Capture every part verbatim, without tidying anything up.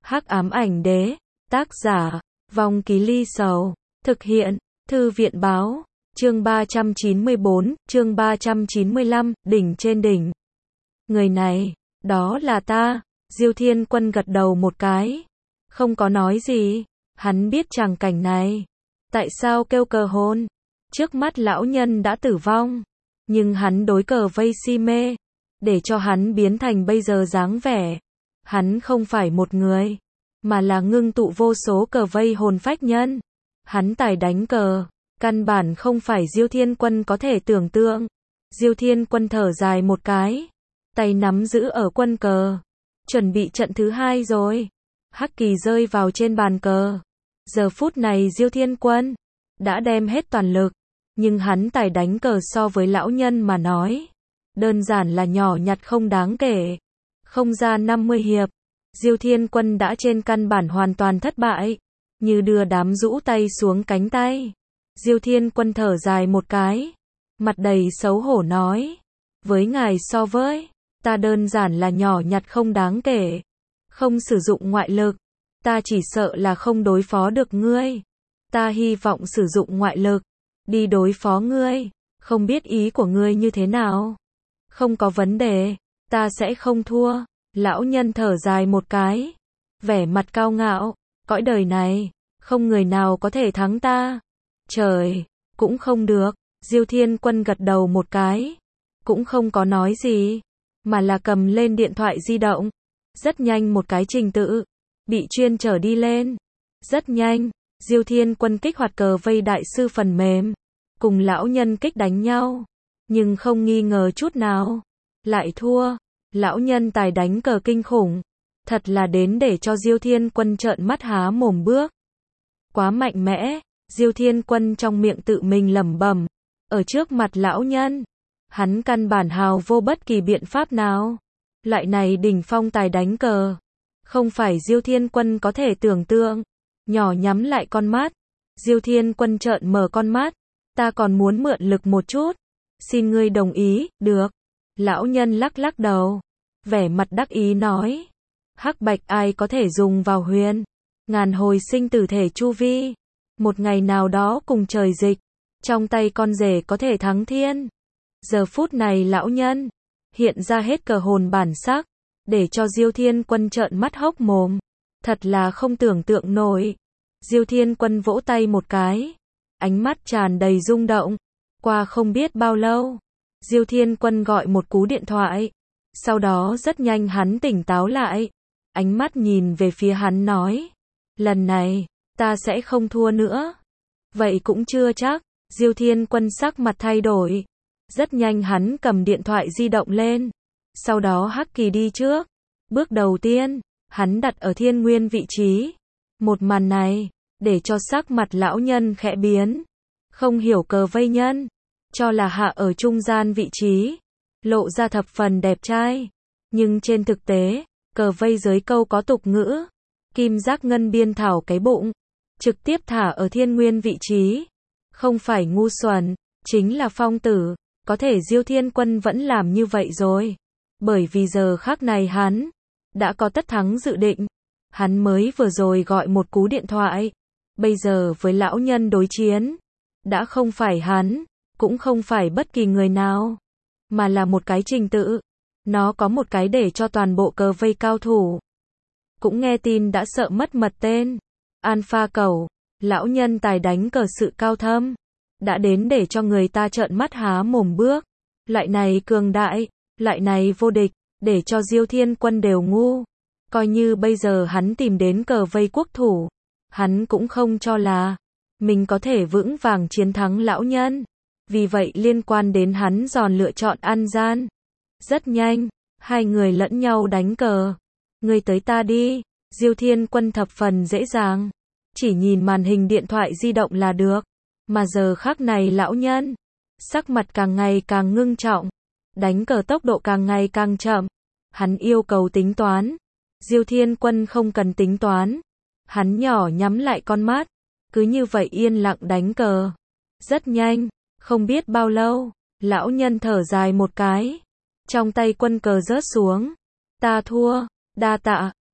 Hắc ám ảnh đế, tác giả, Vong Ký Ly Sầu, thực hiện, Thư viện báo, chương ba trăm chín mươi bốn, chương ba trăm chín mươi lăm, đỉnh trên đỉnh. Người này, đó là ta, Diêu Thiên Quân gật đầu một cái, không có nói gì, hắn biết tràng cảnh này. Tại sao kêu cờ hôn? Trước mắt lão nhân đã tử vong, nhưng hắn đối cờ vây si mê, để cho hắn biến thành bây giờ dáng vẻ. Hắn không phải một người, mà là ngưng tụ vô số cờ vây hồn phách nhân. Hắn tài đánh cờ, căn bản không phải Diêu Thiên Quân có thể tưởng tượng. Diêu Thiên Quân thở dài một cái, tay nắm giữ ở quân cờ, chuẩn bị trận thứ hai rồi. Hắc kỳ rơi vào trên bàn cờ. Giờ phút này Diêu Thiên Quân đã đem hết toàn lực, nhưng hắn tài đánh cờ so với lão nhân mà nói, đơn giản là nhỏ nhặt không đáng kể. Không ra năm mươi hiệp, Diêu Thiên Quân đã trên căn bản hoàn toàn thất bại, như đưa đám rũ tay xuống cánh tay. Diêu Thiên Quân thở dài một cái, mặt đầy xấu hổ nói, với ngài so với, ta đơn giản là nhỏ nhặt không đáng kể, không sử dụng ngoại lực, ta chỉ sợ là không đối phó được ngươi. Ta hy vọng sử dụng ngoại lực, đi đối phó ngươi, không biết ý của ngươi như thế nào. Không có vấn đề, ta sẽ không thua. Lão nhân thở dài một cái, vẻ mặt cao ngạo, cõi đời này, không người nào có thể thắng ta. Trời, cũng không được. Diêu Thiên Quân gật đầu một cái, cũng không có nói gì, mà là cầm lên điện thoại di động. Rất nhanh một cái trình tự bị chuyên trở đi lên. Rất nhanh, Diêu Thiên Quân kích hoạt cờ vây đại sư phần mềm, cùng lão nhân kích đánh nhau, nhưng không nghi ngờ chút nào, lại thua. Lão nhân tài đánh cờ kinh khủng, thật là đến để cho Diêu Thiên Quân trợn mắt há mồm bước. Quá mạnh mẽ. Diêu Thiên Quân trong miệng tự mình lẩm bẩm, ở trước mặt lão nhân, hắn căn bản hào vô bất kỳ biện pháp nào. Loại này đỉnh phong tài đánh cờ, không phải Diêu Thiên Quân có thể tưởng tượng. Nhỏ nhắm lại con mắt, Diêu Thiên Quân trợn mở con mắt, ta còn muốn mượn lực một chút, xin ngươi đồng ý. Được. Lão nhân lắc lắc đầu, vẻ mặt đắc ý nói, hắc bạch ai có thể dùng vào huyền ngàn hồi sinh tử thể chu vi, một ngày nào đó cùng trời dịch, trong tay con rể có thể thắng thiên. Giờ phút này lão nhân hiện ra hết cờ hồn bản sắc, để cho Diêu Thiên Quân trợn mắt hốc mồm, thật là không tưởng tượng nổi. Diêu Thiên Quân vỗ tay một cái, ánh mắt tràn đầy rung động. Qua không biết bao lâu, Diêu Thiên Quân gọi một cú điện thoại, sau đó rất nhanh hắn tỉnh táo lại, ánh mắt nhìn về phía hắn nói, lần này, ta sẽ không thua nữa. Vậy cũng chưa chắc. Diêu Thiên Quân sắc mặt thay đổi, rất nhanh hắn cầm điện thoại di động lên, sau đó Hắc Kỳ đi trước. Bước đầu tiên, hắn đặt ở thiên nguyên vị trí. Một màn này, để cho sắc mặt lão nhân khẽ biến. Không hiểu cờ vây nhân, cho là hạ ở trung gian vị trí, lộ ra thập phần đẹp trai. Nhưng trên thực tế, cờ vây dưới câu có tục ngữ, kim giác ngân biên thảo cái bụng, trực tiếp thả ở thiên nguyên vị trí. Không phải ngu xuẩn, chính là phong tử. Có thể Diêu Thiên Quân vẫn làm như vậy rồi, bởi vì giờ khắc này hắn đã có tất thắng dự định. Hắn mới vừa rồi gọi một cú điện thoại, bây giờ với lão nhân đối chiến, đã không phải hắn, cũng không phải bất kỳ người nào, mà là một cái trình tự. Nó có một cái để cho toàn bộ cờ vây cao thủ cũng nghe tin đã sợ mất mật tên Alpha Cẩu. Lão nhân tài đánh cờ sự cao thâm, đã đến để cho người ta trợn mắt há mồm bước. Loại này cường đại, loại này vô địch, để cho Diêu Thiên Quân đều ngu. Coi như bây giờ hắn tìm đến cờ vây quốc thủ, hắn cũng không cho là mình có thể vững vàng chiến thắng lão nhân. Vì vậy liên quan đến hắn giòn lựa chọn ăn gian. Rất nhanh, hai người lẫn nhau đánh cờ. Ngươi tới ta đi. Diêu Thiên Quân thập phần dễ dàng, chỉ nhìn màn hình điện thoại di động là được. Mà giờ khắc này lão nhân, sắc mặt càng ngày càng ngưng trọng, đánh cờ tốc độ càng ngày càng chậm. Hắn yêu cầu tính toán. Diêu Thiên Quân không cần tính toán. Hắn nhỏ nhắm lại con mắt, cứ như vậy yên lặng đánh cờ. Rất nhanh, không biết bao lâu, lão nhân thở dài một cái, trong tay quân cờ rớt xuống. Ta thua, đa tạ.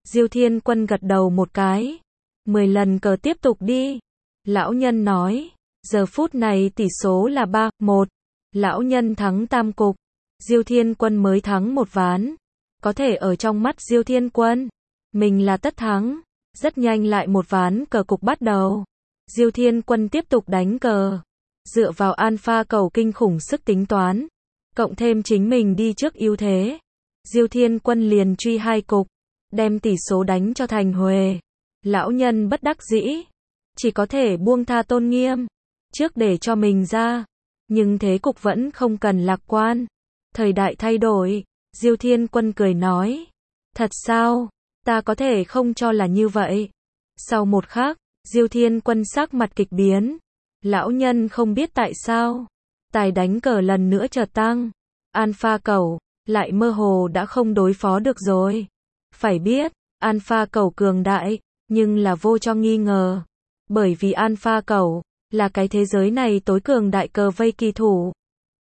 Diêu Thiên Quân gật đầu một cái. mười lần cờ tiếp tục đi. Lão nhân nói. Giờ phút này tỷ số là ba một. Lão nhân thắng tam cục. Diêu Thiên Quân mới thắng một ván. Có thể ở trong mắt Diêu Thiên Quân, mình là tất thắng. Rất nhanh lại một ván cờ cục bắt đầu. Diêu Thiên Quân tiếp tục đánh cờ. Dựa vào alpha cầu kinh khủng sức tính toán, cộng thêm chính mình đi trước ưu thế, Diêu Thiên Quân liền truy hai cục, đem tỷ số đánh cho thành huề. Lão nhân bất đắc dĩ, chỉ có thể buông tha tôn nghiêm, trước để cho mình ra. Nhưng thế cục vẫn không cần lạc quan. Thời đại thay đổi, Diêu Thiên Quân cười nói. Thật sao? Ta có thể không cho là như vậy. Sau một khắc, Diêu Thiên Quân sắc mặt kịch biến. Lão nhân không biết tại sao. Tài đánh cờ lần nữa chợt tăng. Alpha cầu, lại mơ hồ đã không đối phó được rồi. Phải biết, Alpha cầu cường đại, nhưng là vô cho nghi ngờ. Bởi vì Alpha cầu, là cái thế giới này tối cường đại cờ vây kỳ thủ.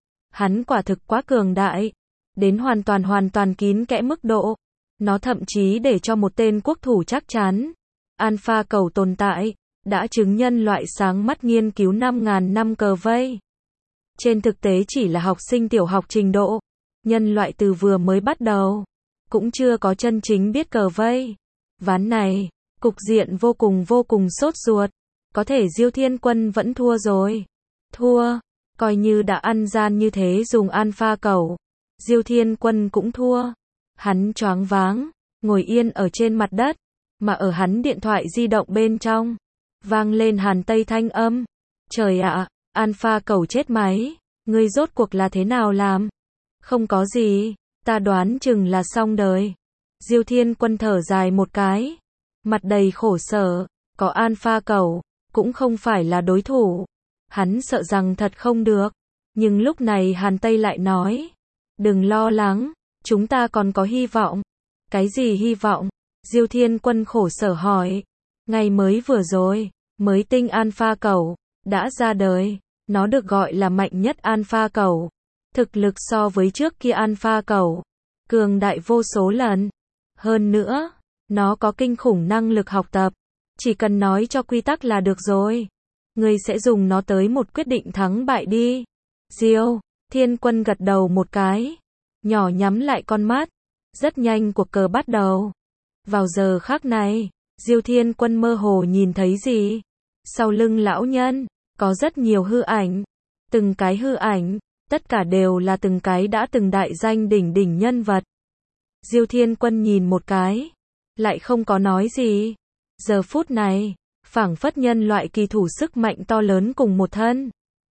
Hắn quả thực quá cường đại, đến hoàn toàn hoàn toàn kín kẽ mức độ. Nó thậm chí để cho một tên quốc thủ chắc chắn. Alpha cầu tồn tại, đã chứng nhân loại sáng mắt nghiên cứu năm ngàn năm cờ vây. Trên thực tế chỉ là học sinh tiểu học trình độ. Nhân loại từ vừa mới bắt đầu, cũng chưa có chân chính biết cờ vây. Ván này, cục diện vô cùng vô cùng sốt ruột. Có thể Diêu Thiên Quân vẫn thua rồi. Thua, coi như đã ăn gian như thế dùng alpha cầu. Diêu Thiên Quân cũng thua. Hắn choáng váng, ngồi yên ở trên mặt đất, mà ở hắn điện thoại di động bên trong, vang lên Hàn Tây thanh âm. Trời ạ, alpha cầu chết máy, ngươi rốt cuộc là thế nào làm? Không có gì, ta đoán chừng là xong đời. Diêu Thiên Quân thở dài một cái, mặt đầy khổ sở, có alpha cầu, cũng không phải là đối thủ. Hắn sợ rằng thật không được, nhưng lúc này Hàn Tây lại nói, đừng lo lắng, chúng ta còn có hy vọng. Cái gì hy vọng? Diêu Thiên Quân khổ sở hỏi. Ngày mới vừa rồi, mới tinh alpha cầu, đã ra đời, nó được gọi là mạnh nhất alpha cầu. Thực lực so với trước kia alpha cầu, cường đại vô số lần. Hơn nữa, nó có kinh khủng năng lực học tập. Chỉ cần nói cho quy tắc là được rồi. Ngươi sẽ dùng nó tới một quyết định thắng bại đi. Diêu Thiên Quân gật đầu một cái, nhỏ nhắm lại con mắt. Rất nhanh cuộc cờ bắt đầu. Vào giờ khắc này, Diêu Thiên Quân mơ hồ nhìn thấy gì? Sau lưng lão nhân, có rất nhiều hư ảnh. Từng cái hư ảnh, tất cả đều là từng cái đã từng đại danh đỉnh đỉnh nhân vật. Diêu Thiên Quân nhìn một cái, lại không có nói gì. Giờ phút này, phảng phất nhân loại kỳ thủ sức mạnh to lớn cùng một thân.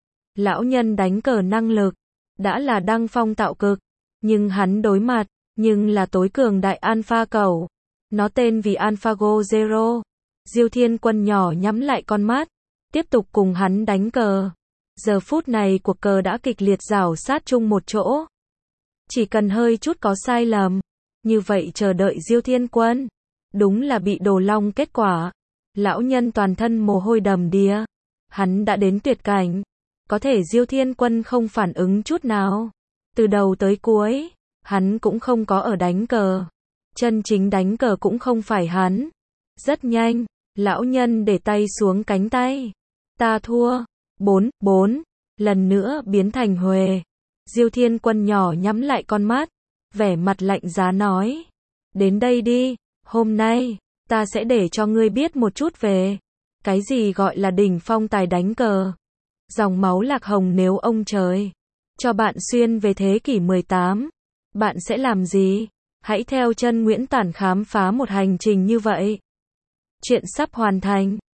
Lão nhân đánh cờ năng lực, đã là đăng phong tạo cực, nhưng hắn đối mặt, nhưng là tối cường đại alpha cầu. Nó tên vì AlphaGo Zero. Diêu Thiên Quân nhỏ nhắm lại con mắt, tiếp tục cùng hắn đánh cờ. Giờ phút này cuộc cờ đã kịch liệt rảo sát chung một chỗ. Chỉ cần hơi chút có sai lầm, như vậy chờ đợi Diêu Thiên Quân, đúng là bị đổ long kết quả. Lão nhân toàn thân mồ hôi đầm đìa. Hắn đã đến tuyệt cảnh. Có thể Diêu Thiên Quân không phản ứng chút nào. Từ đầu tới cuối, hắn cũng không có ở đánh cờ. Chân chính đánh cờ cũng không phải hắn. Rất nhanh, lão nhân để tay xuống cánh tay. Ta thua. Bốn, bốn. Lần nữa biến thành huề. Diêu Thiên Quân nhỏ nhắm lại con mắt, vẻ mặt lạnh giá nói. Đến đây đi, hôm nay, ta sẽ để cho ngươi biết một chút về cái gì gọi là đỉnh phong tài đánh cờ. Dòng máu lạc hồng nếu ông trời cho bạn xuyên về thế kỷ mười tám, bạn sẽ làm gì? Hãy theo chân Nguyễn Tản khám phá một hành trình như vậy. Chuyện sắp hoàn thành.